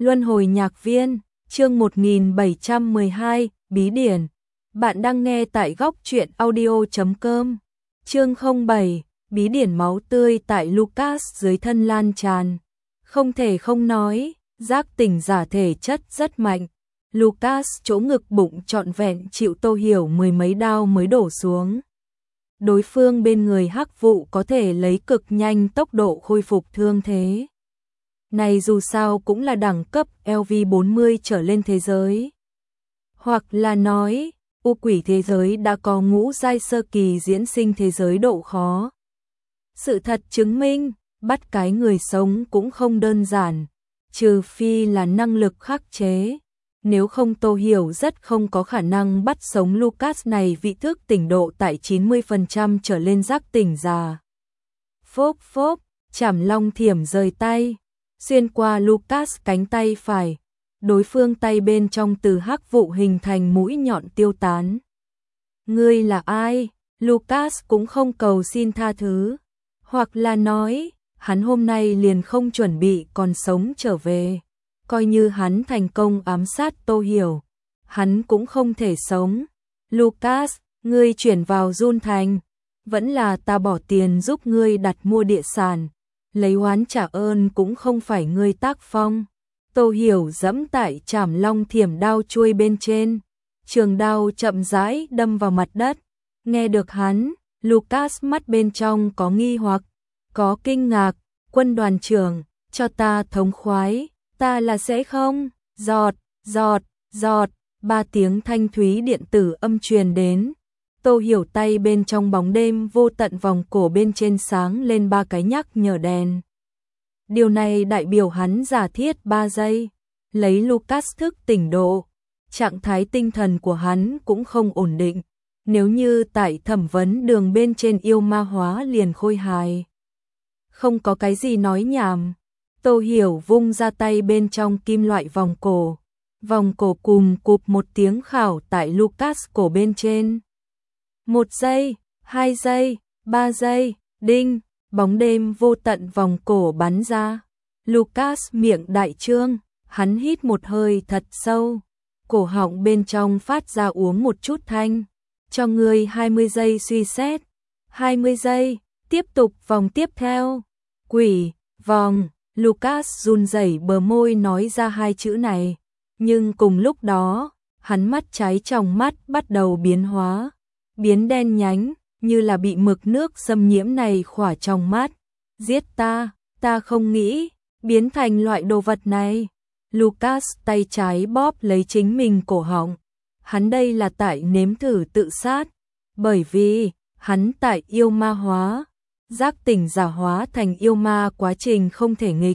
Luân hồi nhạc viên, chương 1712, Bí điển. Bạn đang nghe tại góc truyện audio.com. Chương 07, Bí điển máu tươi tại Lucas dưới thân lan tràn. Không thể không nói, giác tỉnh giả thể chất rất mạnh. Lucas chỗ ngực bụng trọn vẹn chịu Tô Hiểu mười mấy đao mới đổ xuống. Đối phương bên người Hắc Vụ có thể lấy cực nhanh tốc độ khôi phục thương thế. Này dù sao cũng là đẳng cấp LV40 trở lên thế giới. Hoặc là nói, u quỷ thế giới đã có ngũ giai sơ kỳ diễn sinh thế giới độ khó. Sự thật chứng minh, bắt cái người sống cũng không đơn giản, trừ phi là năng lực khắc chế. Nếu không Tô Hiểu rất không có khả năng bắt sống Lucas này vị thức tỉnh độ tại 90% trở lên giác tỉnh già. Phốp phốp, Trảm Long thiểm rời tay, xuyên qua Lucas cánh tay phải, đối phương tay bên trong từ Hắc Vụ hình thành mũi nhọn tiêu tán. Ngươi là ai? Lucas cũng không cầu xin tha thứ, hoặc là nói, hắn hôm nay liền không chuẩn bị còn sống trở về. Coi như hắn thành công ám sát Tô Hiểu, hắn cũng không thể sống. Lucas, ngươi chuyển vào Jun Thành, vẫn là ta bỏ tiền giúp ngươi đặt mua địa sản, lấy oán trả ơn cũng không phải ngươi tác phong. Tô Hiểu giẫm tại Trảm Long thiểm đao chuôi bên trên, trường đao chậm rãi đâm vào mặt đất. Nghe được hắn, Lucas mắt bên trong có nghi hoặc, có kinh ngạc. Quân đoàn trưởng, cho ta thống khoái. Ta là sẽ không, giọt, giọt, giọt, ba tiếng thanh thúy điện tử âm truyền đến. Tô Hiểu tay bên trong bóng đêm vô tận vòng cổ bên trên sáng lên ba cái nhắc nhở đèn. Điều này đại biểu hắn giả thiết 3 giây, lấy Lucas thức tỉnh độ. Trạng thái tinh thần của hắn cũng không ổn định, nếu như tại thẩm vấn đường bên trên yêu ma hóa liền khôi hài. Không có cái gì nói nhảm. Tô Hiểu vung ra tay bên trong kim loại vòng cổ cùng cụp một tiếng khảo tại Lucas cổ bên trên. 1 giây, 2 giây, 3 giây, đinh, bóng đêm vô tận vòng cổ bắn ra. Lucas miệng đại trương, hắn hít một hơi thật sâu, cổ họng bên trong phát ra uống một chút thanh. Cho ngươi 20 giây suy xét. 20 giây, tiếp tục vòng tiếp theo. Quỷ, vòng. Lucas run rẩy bờ môi nói ra hai chữ này, nhưng cùng lúc đó, hắn mắt trái trong mắt bắt đầu biến hóa, biến đen nhánh, như là bị mực nước xâm nhiễm này khỏa trong mắt. Giết ta không nghĩ, biến thành loại đồ vật này. Lucas tay trái bóp lấy chính mình cổ họng, hắn đây là tại nếm thử tự sát, bởi vì, hắn tại yêu ma hóa. Giác tỉnh giả hóa thành yêu ma quá trình không thể nghịch.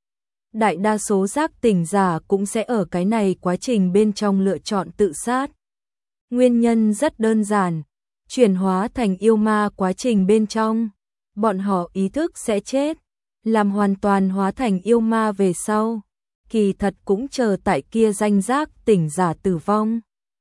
Đại đa số giác tỉnh giả cũng sẽ ở cái này quá trình bên trong lựa chọn tự sát. Nguyên nhân rất đơn giản, chuyển hóa thành yêu ma quá trình bên trong, bọn họ ý thức sẽ chết, làm hoàn toàn hóa thành yêu ma về sau, kỳ thật cũng chờ tại kia danh giác tỉnh giả tử vong.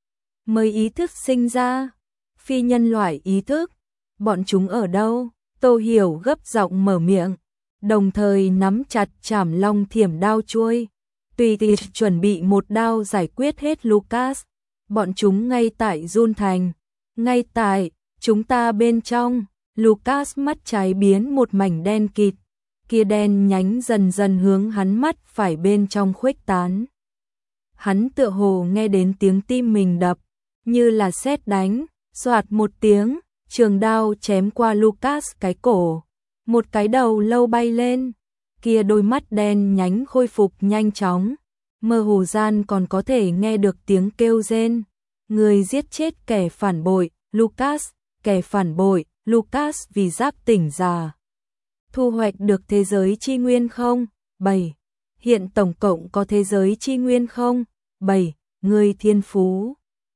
Mới ý thức sinh ra, phi nhân loại ý thức, bọn chúng ở đâu? Tô Hiểu gấp giọng mở miệng, đồng thời nắm chặt Trảm Long thiểm đao chuôi, tùy tiện chuẩn bị một đao giải quyết hết Lucas. Bọn chúng ngay tại Jun Thành, ngay tại chúng ta bên trong. Lucas mắt trái biến một mảnh đen kịt, kia đen nhánh dần dần hướng hắn mắt phải bên trong khuếch tán. Hắn tựa hồ nghe đến tiếng tim mình đập, như là sét đánh, xoạt một tiếng. Trường đao chém qua Lucas cái cổ, một cái đầu lâu bay lên, kia đôi mắt đen nhánh khôi phục nhanh chóng, mơ hồ gian còn có thể nghe được tiếng kêu rên. Người giết chết kẻ phản bội, Lucas, kẻ phản bội, Lucas vì giác tỉnh già. Thu hoạch được thế giới chi nguyên không? 7. Hiện tổng cộng có thế giới chi nguyên không? 7. Người thiên phú.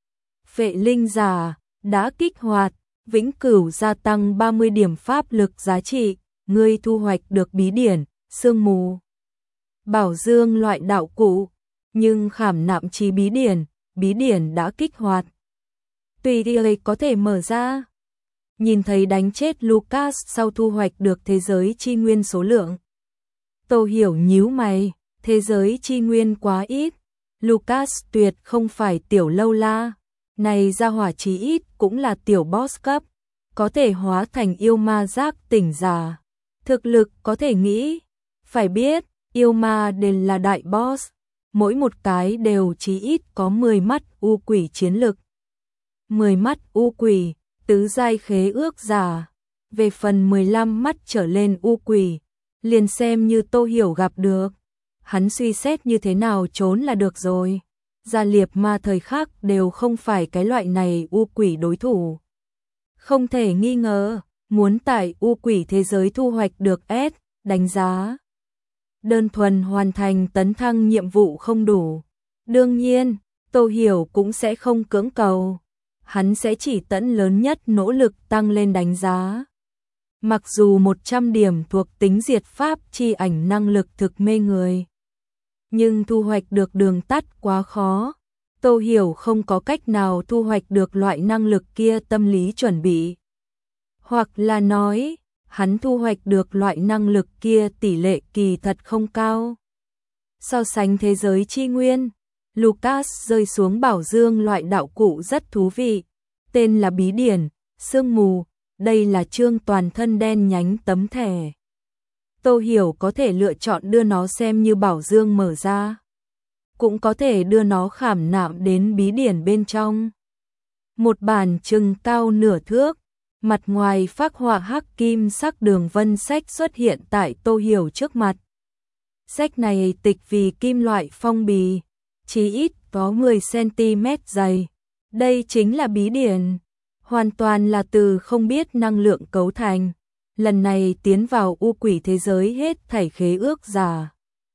Phệ linh giả, đã kích hoạt. Vĩnh cửu gia tăng 30 điểm pháp lực giá trị, ngươi thu hoạch được bí điển, sương mù, bảo dương loại đạo cụ, nhưng khảm nạm trí bí điển đã kích hoạt. Tùy ý có thể mở ra. Nhìn thấy đánh chết Lucas sau thu hoạch được thế giới chi nguyên số lượng. Tô Hiểu nhíu mày, Thế giới chi nguyên quá ít, Lucas tuyệt không phải tiểu lâu la, này ra hỏa chí ít cũng là tiểu boss cấp, có thể hóa thành yêu ma giác tỉnh giả. Thực lực có thể nghĩ, phải biết, yêu ma đều là đại boss, mỗi một cái đều chí ít có 10 mắt u quỷ chiến lực. 10 mắt u quỷ, tứ giai khế ước giả, về phần 15 mắt trở lên u quỷ, liền xem như Tô Hiểu gặp được. Hắn suy xét như thế nào trốn là được rồi. Gia liệp ma thời khắc đều không phải cái loại này u quỷ đối thủ. Không thể nghi ngờ, muốn tại u quỷ thế giới thu hoạch được S, đánh giá. Đơn thuần hoàn thành tấn thăng nhiệm vụ không đủ. Đương nhiên, Tô Hiểu cũng sẽ không cưỡng cầu. Hắn sẽ chỉ tận lớn nhất nỗ lực tăng lên đánh giá. Mặc dù 100 điểm thuộc tính diệt pháp chi ảnh năng lực thực mê người, nhưng thu hoạch được đường tắt quá khó. Tô Hiểu không có cách nào thu hoạch được loại năng lực kia tâm lý chuẩn bị. Hoặc là nói, hắn thu hoạch được loại năng lực kia tỷ lệ kỳ thật không cao. So sánh thế giới chi nguyên, Lucas rơi xuống bảo dương loại đạo cụ rất thú vị, tên là bí điển, sương mù, đây là chương toàn thân đen nhánh tấm thẻ. Tô Hiểu có thể lựa chọn đưa nó xem như bảo dương mở ra, cũng có thể đưa nó khảm nạm đến bí điển bên trong. Một bản chừng cao nửa thước, mặt ngoài phác họa hắc kim sắc đường vân sách xuất hiện tại Tô Hiểu trước mặt. Sách này tịch vì kim loại phong bì, chí ít có 10 cm dày. Đây chính là bí điển, hoàn toàn là từ không biết năng lượng cấu thành. Lần này tiến vào u quỷ thế giới hết thảy khế ước giả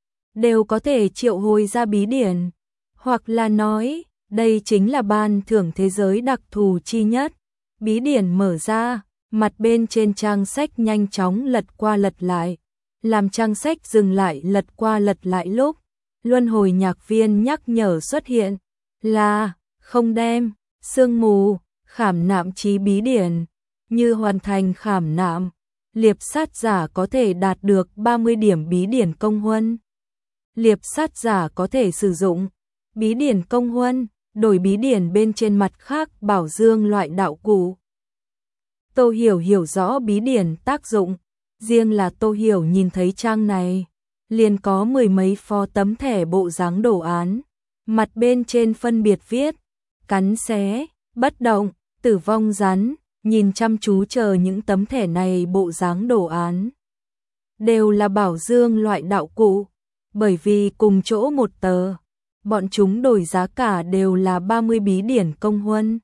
đều có thể triệu hồi ra bí điển, hoặc là nói, đây chính là ban thưởng thế giới đặc thù chi nhất. Bí điển mở ra, mặt bên trên trang sách nhanh chóng lật qua lật lại, làm trang sách dừng lại lật qua lật lại lúc, luân hồi nhạc viên nhắc nhở xuất hiện, là không đem sương mù khảm nạm chí bí điển, như hoàn thành khảm nạm, liệp sát giả có thể đạt được 30 điểm bí điển công huân. Liệp sát giả có thể sử dụng bí điển công huân, đổi bí điển bên trên mặt khác bảo dương loại đạo cụ. Tô Hiểu hiểu rõ bí điển tác dụng, riêng là Tô Hiểu nhìn thấy trang này, liền có 10 mấy pho tấm thẻ bộ dáng đồ án, mặt bên trên phân biệt viết, cắn xé, bất động, tử vong rắn, nhìn chăm chú chờ những tấm thẻ này bộ dáng đồ án. Đều là bảo dương loại đạo cụ, bởi vì cùng chỗ một tờ, bọn chúng đổi giá cả đều là 30 bí điển công huân.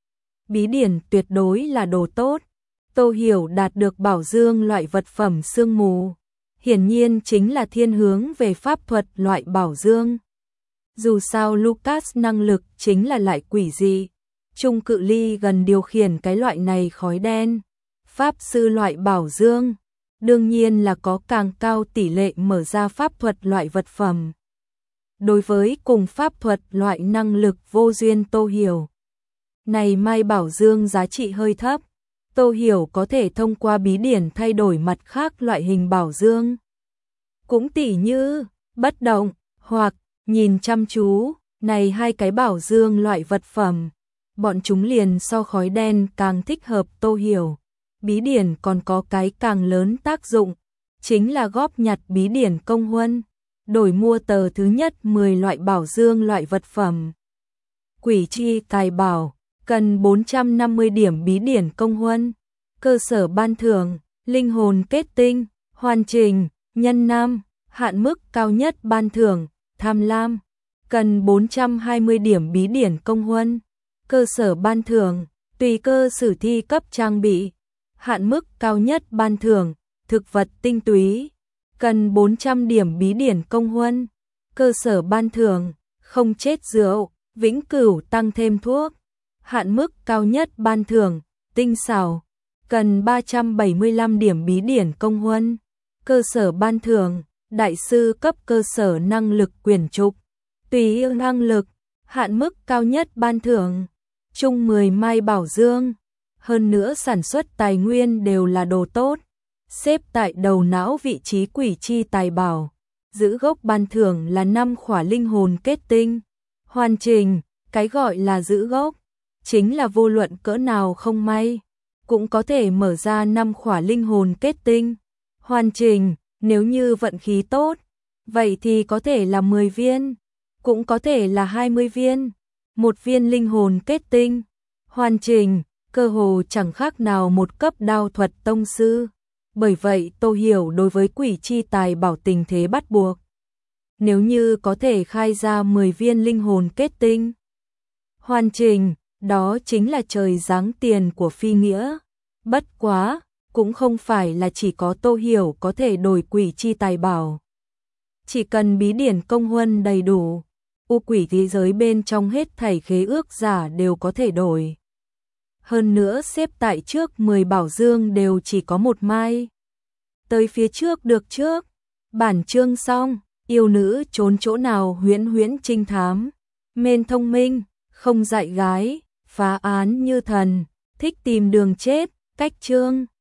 Bí điển tuyệt đối là đồ tốt. Tô Hiểu đạt được bảo dương loại vật phẩm sương mù, hiển nhiên chính là thiên hướng về pháp thuật loại bảo dương. Dù sao Lucas năng lực chính là lại quỷ dị, trung cự ly gần điều khiển cái loại này khói đen. Pháp sư loại bảo dương, đương nhiên là có càng cao tỷ lệ mở ra pháp thuật loại vật phẩm. Đối với cùng pháp thuật loại năng lực vô duyên Tô Hiểu, này mai bảo dương giá trị hơi thấp. Tô Hiểu có thể thông qua bí điển thay đổi mặt khác loại hình bảo dương. Cũng tỉ như, bất động, hoặc, nhìn chăm chú, này hai cái bảo dương loại vật phẩm. Bọn chúng liền so khói đen càng thích hợp Tô Hiểu. Bí điển còn có cái càng lớn tác dụng, chính là góp nhặt bí điển công huân, đổi mua tờ thứ nhất 10 loại bảo dương loại vật phẩm. Quỷ chi tài bảo, cần 450 điểm bí điển công huân. Cơ sở ban thưởng, linh hồn kết tinh, hoàn chỉnh, nhân nam, hạn mức cao nhất ban thưởng, tham lam, cần 420 điểm bí điển công huân. Cơ sở ban thưởng, tùy cơ sử thi cấp trang bị, hạn mức cao nhất ban thưởng, thực vật tinh túy, cần 400 điểm bí điển công huân. Cơ sở ban thưởng, không chết rượu, vĩnh cửu tăng thêm thuốc, hạn mức cao nhất ban thưởng, tinh xảo, cần 375 điểm bí điển công huân. Cơ sở ban thưởng, đại sư cấp cơ sở năng lực quyển trục, tùy yêu năng lực, hạn mức cao nhất ban thưởng, chung 10 mai bảo dương. Hơn nữa sản xuất tài nguyên đều là đồ tốt, xếp tại đầu não vị trí quỷ chi tài bảo. giữ gốc ban thưởng là 5 khỏa linh hồn kết tinh. Hoàn chỉnh, cái gọi là giữ gốc, chính là vô luận cỡ nào không may, cũng có thể mở ra 5 khỏa linh hồn kết tinh. Hoàn chỉnh, nếu như vận khí tốt, vậy thì có thể là 10 viên, cũng có thể là 20 viên. Một viên linh hồn kết tinh, hoàn chỉnh, cơ hồ chẳng khác nào một cấp đao thuật tông sư. Bởi vậy Tô Hiểu đối với quỷ chi tài bảo tình thế bắt buộc. Nếu như có thể khai ra 10 viên linh hồn kết tinh hoàn chỉnh, đó chính là trời giáng tiền của phi nghĩa. Bất quá, cũng không phải là chỉ có Tô Hiểu có thể đổi quỷ chi tài bảo. Chỉ cần bí điển công huân đầy đủ, u quỷ thế giới bên trong hết thảy khế ước giả đều có thể đổi. Hơn nữa xếp tại trước 10 bảo dương đều chỉ có một mai. Tới phía trước được trước. Bản chương xong, yêu nữ trốn chỗ nào huyễn huyễn trinh thám. Mên thông minh, không dạy gái, phá án như thần, thích tìm đường chết, cách chương.